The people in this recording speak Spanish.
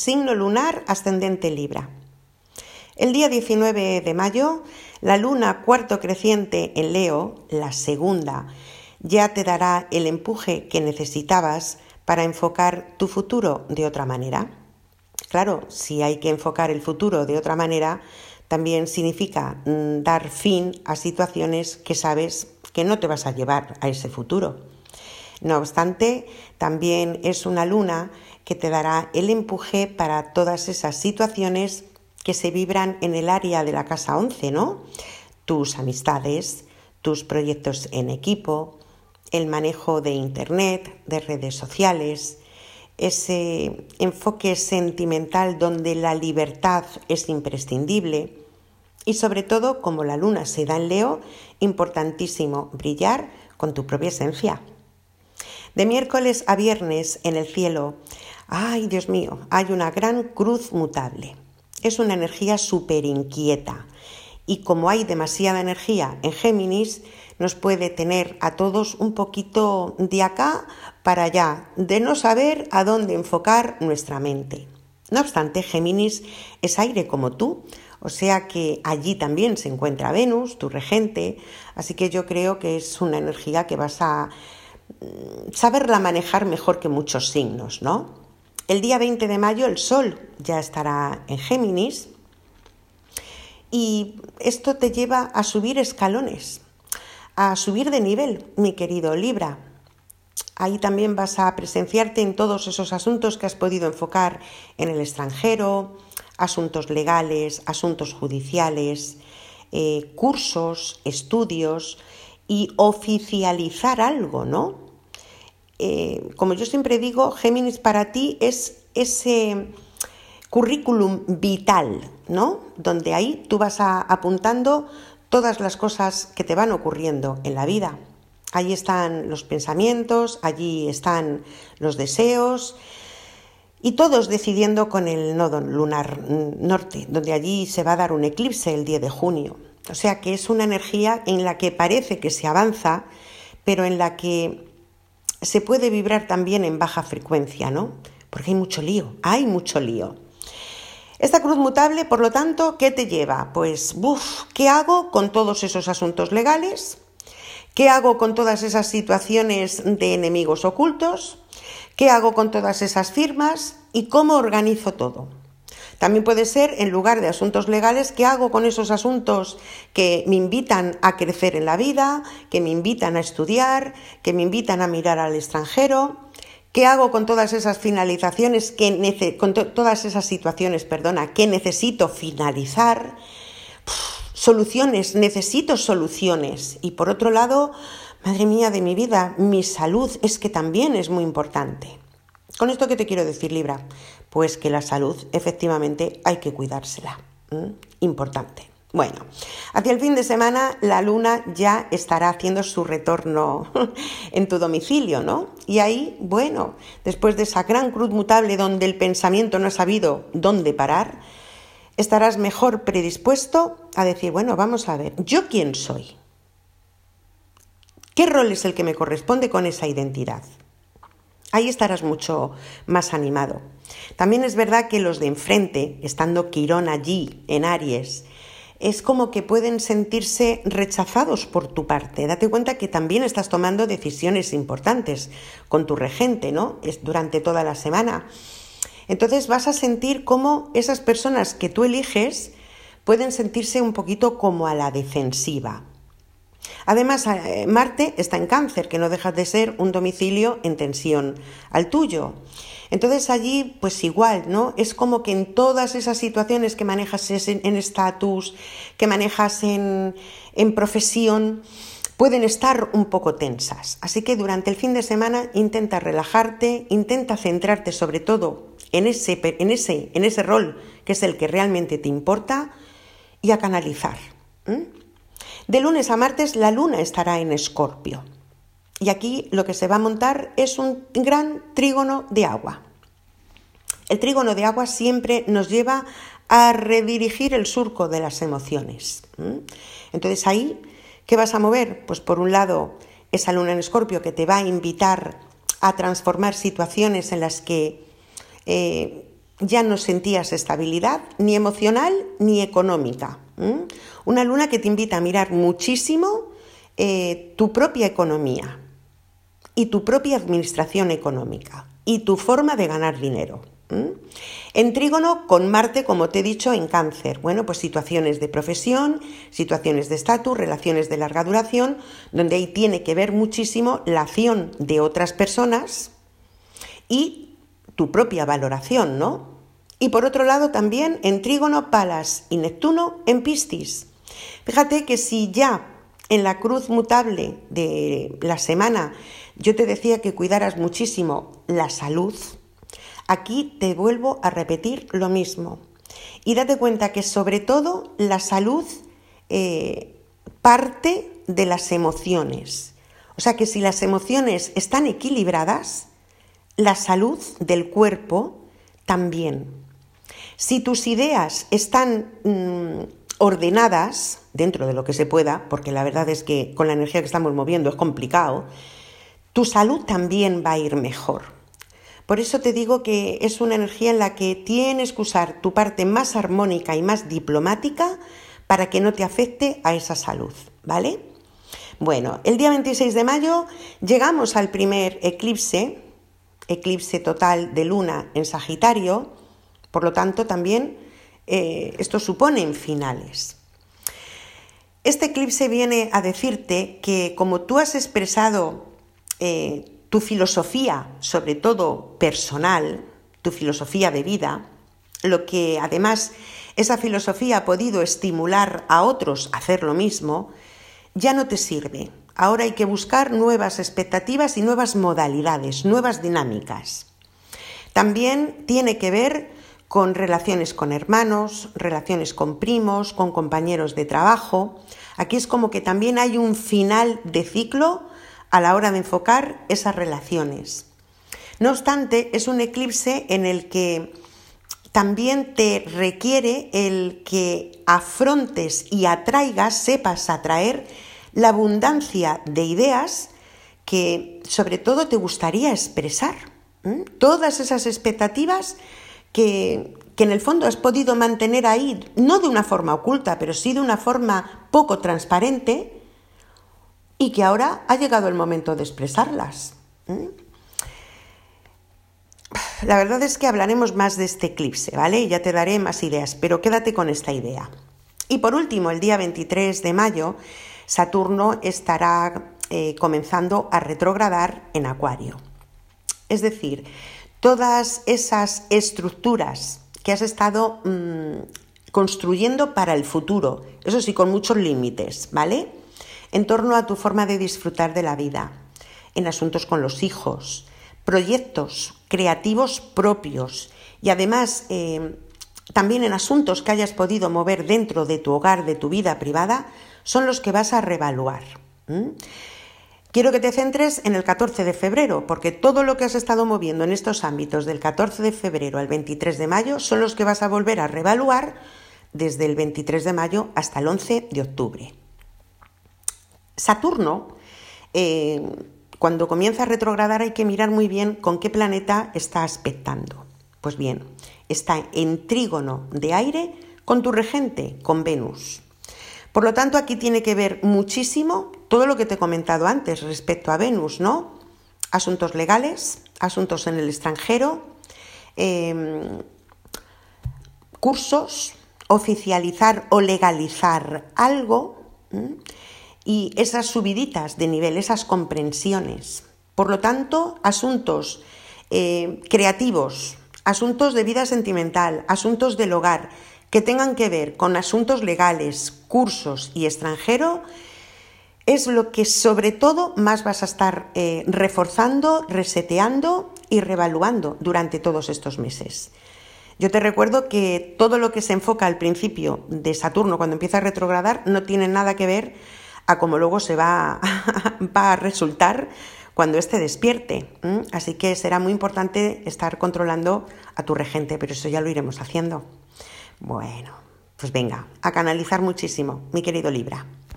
signo lunar ascendente Libra. El día 19 de mayo, la luna cuarto creciente en Leo, la segunda, ya te dará el empuje que necesitabas para enfocar tu futuro de otra manera. Claro, si hay que enfocar el futuro de otra manera, también significa dar fin a situaciones que sabes que no te vas a llevar a ese futuro. No obstante, también es una luna que te dará el empuje para todas esas situaciones que se vibran en el área de la casa 11, ¿no? Tus amistades, tus proyectos en equipo, el manejo de internet, de redes sociales, ese enfoque sentimental donde la libertad es imprescindible y sobre todo, como la luna se da en Leo, importantísimo brillar con tu propia esencia. De miércoles a viernes en el cielo, ¡ay Dios mío!, hay una gran cruz mutable. Es una energía súper inquieta y como hay demasiada energía en Géminis, nos puede tener a todos un poquito de acá para allá, de no saber a dónde enfocar nuestra mente. No obstante, Géminis es aire como tú, o sea que allí también se encuentra Venus, tu regente, así que yo creo que es una energía que vas a saberla manejar mejor que muchos signos, ¿no? El día 20 de mayo el Sol ya estará en Géminis y esto te lleva a subir escalones, a subir de nivel, mi querido Libra. Ahí también vas a presenciarte en todos esos asuntos que has podido enfocar en el extranjero, asuntos legales, asuntos judiciales, cursos, estudios y oficializar algo, ¿no? Como yo siempre digo, Géminis para ti es ese currículum vital, ¿no? Donde ahí tú vas apuntando todas las cosas que te van ocurriendo en la vida. Allí están los pensamientos, allí están los deseos y todos decidiendo con el nodo lunar norte, donde allí se va a dar un eclipse el 10 de junio. O sea que es una energía en la que parece que se avanza, pero en la que se puede vibrar también en baja frecuencia, ¿no? Porque hay mucho lío. Esta cruz mutable, por lo tanto, ¿qué te lleva? Pues, ¿qué hago con todos esos asuntos legales? ¿Qué hago con todas esas situaciones de enemigos ocultos? ¿Qué hago con todas esas firmas? ¿Y cómo organizo todo? También puede ser, en lugar de asuntos legales, ¿qué hago con esos asuntos que me invitan a crecer en la vida, que me invitan a estudiar, que me invitan a mirar al extranjero? ¿Qué hago con todas esas finalizaciones, todas esas situaciones, que necesito finalizar? Necesito soluciones. Y por otro lado, madre mía de mi vida, mi salud es que también es muy importante. ¿Con esto qué te quiero decir, Libra? Pues que la salud, efectivamente, hay que cuidársela. Importante. Bueno, hacia el fin de semana la luna ya estará haciendo su retorno en tu domicilio, ¿no? Y ahí, bueno, después de esa gran cruz mutable donde el pensamiento no ha sabido dónde parar, estarás mejor predispuesto a decir, bueno, vamos a ver, ¿yo quién soy? ¿Qué rol es el que me corresponde con esa identidad? Ahí estarás mucho más animado. También es verdad que los de enfrente, estando Quirón allí en Aries, es como que pueden sentirse rechazados por tu parte. Date cuenta que también estás tomando decisiones importantes con tu regente, ¿no? Durante toda la semana. Entonces vas a sentir cómo esas personas que tú eliges pueden sentirse un poquito como a la defensiva. Además, Marte está en Cáncer, que no deja de ser un domicilio en tensión al tuyo. Entonces allí, pues igual, ¿no? Es como que en todas esas situaciones que manejas en estatus, que manejas en profesión, pueden estar un poco tensas. Así que durante el fin de semana intenta relajarte, intenta centrarte sobre todo en ese rol que es el que realmente te importa y a canalizar. De lunes a martes la luna estará en Escorpio y aquí lo que se va a montar es un gran trígono de agua. El trígono de agua siempre nos lleva a redirigir el surco de las emociones. Entonces ahí, ¿qué vas a mover? Pues por un lado esa luna en Escorpio que te va a invitar a transformar situaciones en las que ya no sentías estabilidad ni emocional ni económica. Una luna que te invita a mirar muchísimo tu propia economía y tu propia administración económica y tu forma de ganar dinero. En trígono con Marte, como te he dicho, en Cáncer. Bueno, pues situaciones de profesión, situaciones de estatus, relaciones de larga duración, donde ahí tiene que ver muchísimo la acción de otras personas y tu propia valoración, ¿no? Y por otro lado también en trígono Palas y Neptuno en Piscis. Fíjate que si ya en la cruz mutable de la semana yo te decía que cuidaras muchísimo la salud, aquí te vuelvo a repetir lo mismo. Y date cuenta que sobre todo la salud parte de las emociones. O sea que si las emociones están equilibradas, la salud del cuerpo también. Si tus ideas están ordenadas, dentro de lo que se pueda, porque la verdad es que con la energía que estamos moviendo es complicado, tu salud también va a ir mejor. Por eso te digo que es una energía en la que tienes que usar tu parte más armónica y más diplomática para que no te afecte a esa salud, ¿vale? Bueno, el día 26 de mayo llegamos al primer eclipse total de luna en Sagitario, por lo tanto también esto supone finales. Este eclipse viene a decirte que como tú has expresado tu filosofía, sobre todo personal, tu filosofía de vida, lo que además esa filosofía ha podido estimular a otros a hacer lo mismo, ya no te sirve. Ahora hay que buscar nuevas expectativas y nuevas modalidades, nuevas dinámicas. También tiene que ver con relaciones con hermanos, relaciones con primos, con compañeros de trabajo. Aquí es como que también hay un final de ciclo a la hora de enfocar esas relaciones. No obstante, es un eclipse en el que también te requiere el que afrontes y atraigas, sepas atraer la abundancia de ideas que sobre todo te gustaría expresar. Todas esas expectativas que en el fondo has podido mantener ahí, no de una forma oculta, pero sí de una forma poco transparente, y que ahora ha llegado el momento de expresarlas. La verdad es que hablaremos más de este eclipse, ¿vale? Y ya te daré más ideas, pero quédate con esta idea. Y por último, el día 23 de mayo, Saturno estará comenzando a retrogradar en Acuario. Es decir, todas esas estructuras que has estado construyendo para el futuro, eso sí, con muchos límites, ¿vale? En torno a tu forma de disfrutar de la vida, en asuntos con los hijos, proyectos creativos propios y además también en asuntos que hayas podido mover dentro de tu hogar, de tu vida privada, son los que vas a reevaluar. Quiero que te centres en el 14 de febrero, porque todo lo que has estado moviendo en estos ámbitos del 14 de febrero al 23 de mayo son los que vas a volver a reevaluar desde el 23 de mayo hasta el 11 de octubre. Saturno, cuando comienza a retrogradar hay que mirar muy bien con qué planeta está aspectando. Pues bien, está en trígono de aire con tu regente, con Venus. Por lo tanto, aquí tiene que ver muchísimo todo lo que te he comentado antes respecto a Venus, ¿no? Asuntos legales, asuntos en el extranjero, cursos, oficializar o legalizar algo, y esas subiditas de nivel, esas comprensiones. Por lo tanto, asuntos creativos, asuntos de vida sentimental, asuntos del hogar, que tengan que ver con asuntos legales, cursos y extranjero, es lo que sobre todo más vas a estar reforzando, reseteando y reevaluando durante todos estos meses. Yo te recuerdo que todo lo que se enfoca al principio de Saturno cuando empieza a retrogradar no tiene nada que ver a cómo luego se va a resultar cuando éste despierte. Así que será muy importante estar controlando a tu regente, pero eso ya lo iremos haciendo. Bueno, pues venga, a canalizar muchísimo, mi querido Libra.